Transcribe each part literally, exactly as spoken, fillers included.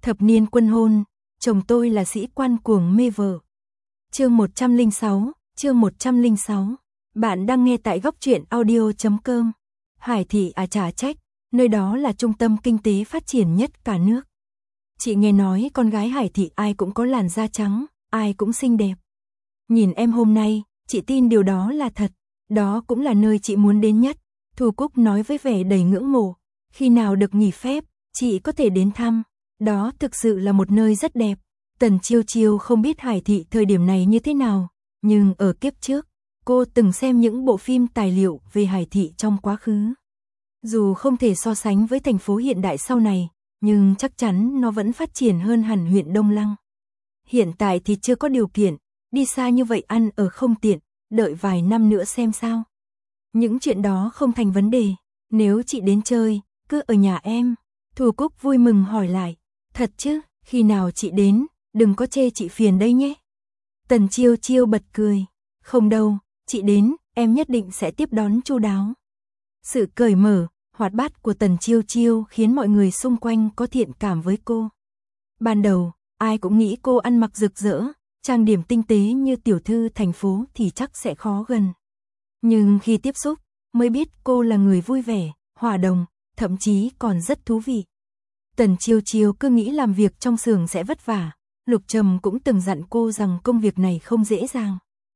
Thập niên quân hôn, chồng tôi là sĩ quan cuồng mê vợ. Chương một trăm lẻ sáu, chương một trăm lẻ sáu. Bạn đang nghe tại góc truyện audio chấm com. Hải Thị à chả trách, nơi đó là trung tâm kinh tế phát triển nhất cả nước. Chị nghe nói con gái Hải Thị ai cũng có làn da trắng, ai cũng xinh đẹp. Nhìn em hôm nay, chị tin điều đó là thật, đó cũng là nơi chị muốn đến nhất. Thu Cúc nói với vẻ đầy ngưỡng mộ, khi nào được nghỉ phép, chị có thể đến thăm, đó thực sự là một nơi rất đẹp. Tần Chiêu Chiêu không biết Hải Thị thời điểm này như thế nào, nhưng ở kiếp trước, cô từng xem những bộ phim tài liệu về Hải Thị trong quá khứ. Dù không thể so sánh với thành phố hiện đại sau này, nhưng chắc chắn nó vẫn phát triển hơn hẳn huyện Đông Lăng. Hiện tại thì chưa có điều kiện, đi xa như vậy ăn ở không tiện, đợi vài năm nữa xem sao. Những chuyện đó không thành vấn đề, nếu chị đến chơi, cứ ở nhà em. Thu Cúc vui mừng hỏi lại, thật chứ, khi nào chị đến, đừng có chê chị phiền đây nhé. Tần Chiêu Chiêu bật cười, không đâu, chị đến, em nhất định sẽ tiếp đón chu đáo. Sự cởi mở, hoạt bát của Tần Chiêu Chiêu khiến mọi người xung quanh có thiện cảm với cô. Ban đầu, ai cũng nghĩ cô ăn mặc rực rỡ, trang điểm tinh tế như tiểu thư thành phố thì chắc sẽ khó gần. Nhưng khi tiếp xúc, mới biết cô là người vui vẻ, hòa đồng, thậm chí còn rất thú vị. Tần Chiêu Chiêu cứ nghĩ làm việc trong xưởng sẽ vất vả, Lục Trầm cũng từng dặn cô rằng công việc này không dễ dàng.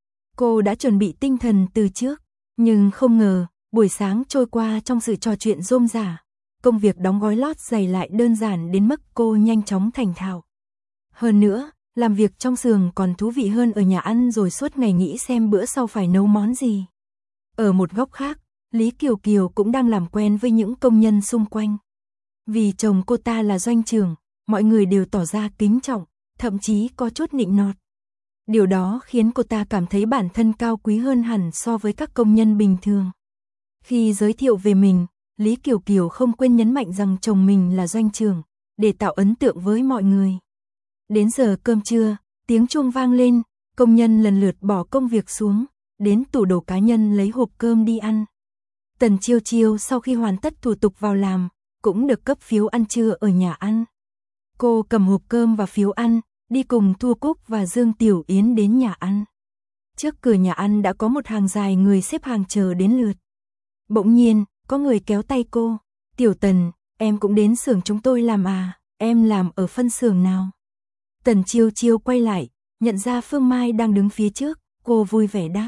Cô đã chuẩn bị tinh thần từ trước, nhưng không ngờ, buổi sáng trôi qua trong sự trò chuyện rôm rả, công việc đóng gói lót giày lại đơn giản đến mức cô nhanh chóng thành thạo. Hơn nữa, làm việc trong xưởng còn thú vị hơn ở nhà ăn rồi suốt ngày nghĩ xem bữa sau phải nấu món gì. Ở một góc khác, Lý Kiều Kiều cũng đang làm quen với những công nhân xung quanh. Vì chồng cô ta là doanh trưởng, mọi người đều tỏ ra kính trọng, thậm chí có chút nịnh nọt. Điều đó khiến cô ta cảm thấy bản thân cao quý hơn hẳn so với các công nhân bình thường. Khi giới thiệu về mình, Lý Kiều Kiều không quên nhấn mạnh rằng chồng mình là doanh trưởng, để tạo ấn tượng với mọi người. Đến giờ cơm trưa, tiếng chuông vang lên, công nhân lần lượt bỏ công việc xuống, đến tủ đồ cá nhân lấy hộp cơm đi ăn. Tần Chiêu Chiêu sau khi hoàn tất thủ tục vào làm, cũng được cấp phiếu ăn trưa ở nhà ăn. Cô cầm hộp cơm và phiếu ăn, đi cùng Thu Cúc và Dương Tiểu Yến đến nhà ăn. Trước cửa nhà ăn đã có một hàng dài người xếp hàng chờ đến lượt. Bỗng nhiên, có người kéo tay cô, Tiểu Tần, em cũng đến xưởng chúng tôi làm à, em làm ở phân xưởng nào? Tần Chiêu Chiêu quay lại, nhận ra Phương Mai đang đứng phía trước, cô vui vẻ đáp.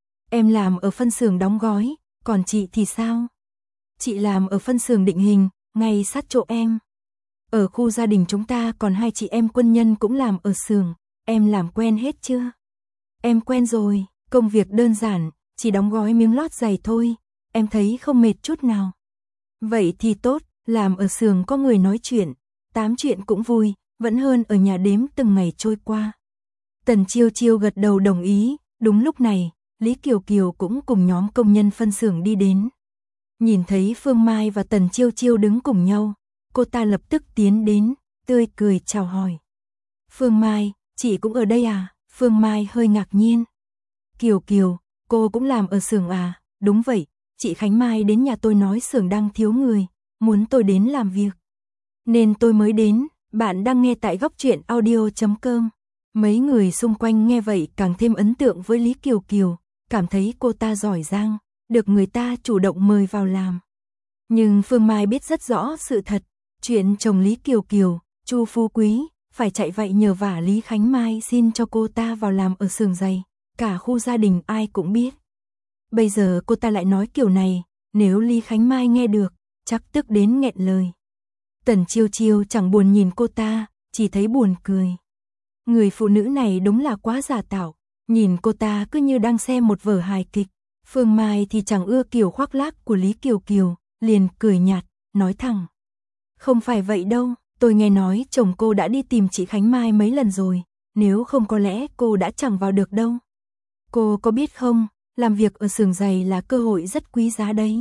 Em làm ở phân xưởng đóng gói, còn chị thì sao? Chị làm ở phân xưởng định hình, ngay sát chỗ em. Ở khu gia đình chúng ta còn hai chị em quân nhân cũng làm ở xưởng, em làm quen hết chưa? Em quen rồi, công việc đơn giản, chỉ đóng gói miếng lót giày thôi, em thấy không mệt chút nào. Vậy thì tốt, làm ở xưởng có người nói chuyện, tám chuyện cũng vui, vẫn hơn ở nhà đếm từng ngày trôi qua. Tần Chiêu Chiêu gật đầu đồng ý, đúng lúc này, Lý Kiều Kiều cũng cùng nhóm công nhân phân xưởng đi đến. Nhìn thấy Phương Mai và Tần Chiêu Chiêu đứng cùng nhau, cô ta lập tức tiến đến, tươi cười chào hỏi. Phương Mai, chị cũng ở đây à? Phương Mai hơi ngạc nhiên. Kiều Kiều, cô cũng làm ở xưởng à? Đúng vậy, chị Khánh Mai đến nhà tôi nói xưởng đang thiếu người, muốn tôi đến làm việc. Nên tôi mới đến, bạn đang nghe tại góc truyện audio chấm com. Mấy người xung quanh nghe vậy càng thêm ấn tượng với Lý Kiều Kiều, cảm thấy cô ta giỏi giang, được người ta chủ động mời vào làm. Nhưng Phương Mai biết rất rõ sự thật, chuyện chồng Lý Kiều Kiều, Chu Phú Quý, phải chạy vậy nhờ vả Lý Khánh Mai xin cho cô ta vào làm ở xưởng giày, cả khu gia đình ai cũng biết. Bây giờ cô ta lại nói kiểu này, nếu Lý Khánh Mai nghe được, chắc tức đến nghẹn lời. Tần Chiêu Chiêu chẳng buồn nhìn cô ta, chỉ thấy buồn cười. Người phụ nữ này đúng là quá giả tạo, nhìn cô ta cứ như đang xem một vở hài kịch. Phương Mai thì chẳng ưa kiểu khoác lác của Lý Kiều Kiều, liền cười nhạt, nói thẳng. Không phải vậy đâu, tôi nghe nói chồng cô đã đi tìm chị Khánh Mai mấy lần rồi, nếu không có lẽ cô đã chẳng vào được đâu. Cô có biết không, làm việc ở xưởng giày là cơ hội rất quý giá đấy.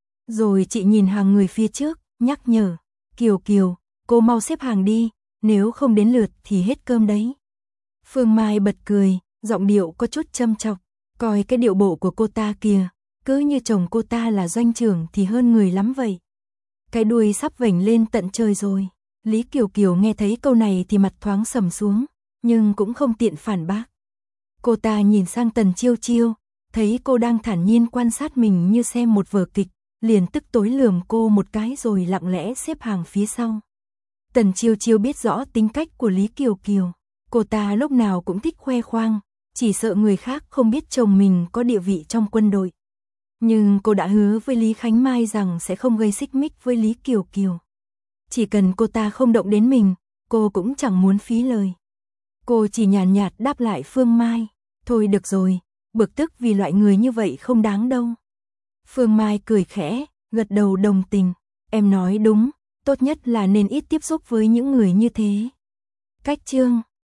Rồi chị nhìn hàng người phía trước, nhắc nhở, Kiều Kiều, cô mau xếp hàng đi, nếu không đến lượt thì hết cơm đấy. Phương Mai bật cười, giọng điệu có chút châm chọc, coi cái điệu bộ của cô ta kìa, cứ như chồng cô ta là doanh trưởng thì hơn người lắm vậy. Cái đuôi sắp vểnh lên tận trời rồi. Lý Kiều Kiều nghe thấy câu này thì mặt thoáng sầm xuống, nhưng cũng không tiện phản bác. Cô ta nhìn sang Tần Chiêu Chiêu, thấy cô đang thản nhiên quan sát mình như xem một vở kịch, liền tức tối lườm cô một cái rồi lặng lẽ xếp hàng phía sau. Tần Chiêu Chiêu biết rõ tính cách của Lý Kiều Kiều, cô ta lúc nào cũng thích khoe khoang, chỉ sợ người khác không biết chồng mình có địa vị trong quân đội. Nhưng cô đã hứa với Lý Khánh Mai rằng sẽ không gây xích mích với Lý Kiều Kiều. Chỉ cần cô ta không động đến mình, cô cũng chẳng muốn phí lời. Cô chỉ nhàn nhạt đáp lại Phương Mai, thôi được rồi, bực tức vì loại người như vậy không đáng đâu. Phương Mai cười khẽ, gật đầu đồng tình, em nói đúng, tốt nhất là nên ít tiếp xúc với những người như thế. Cách chương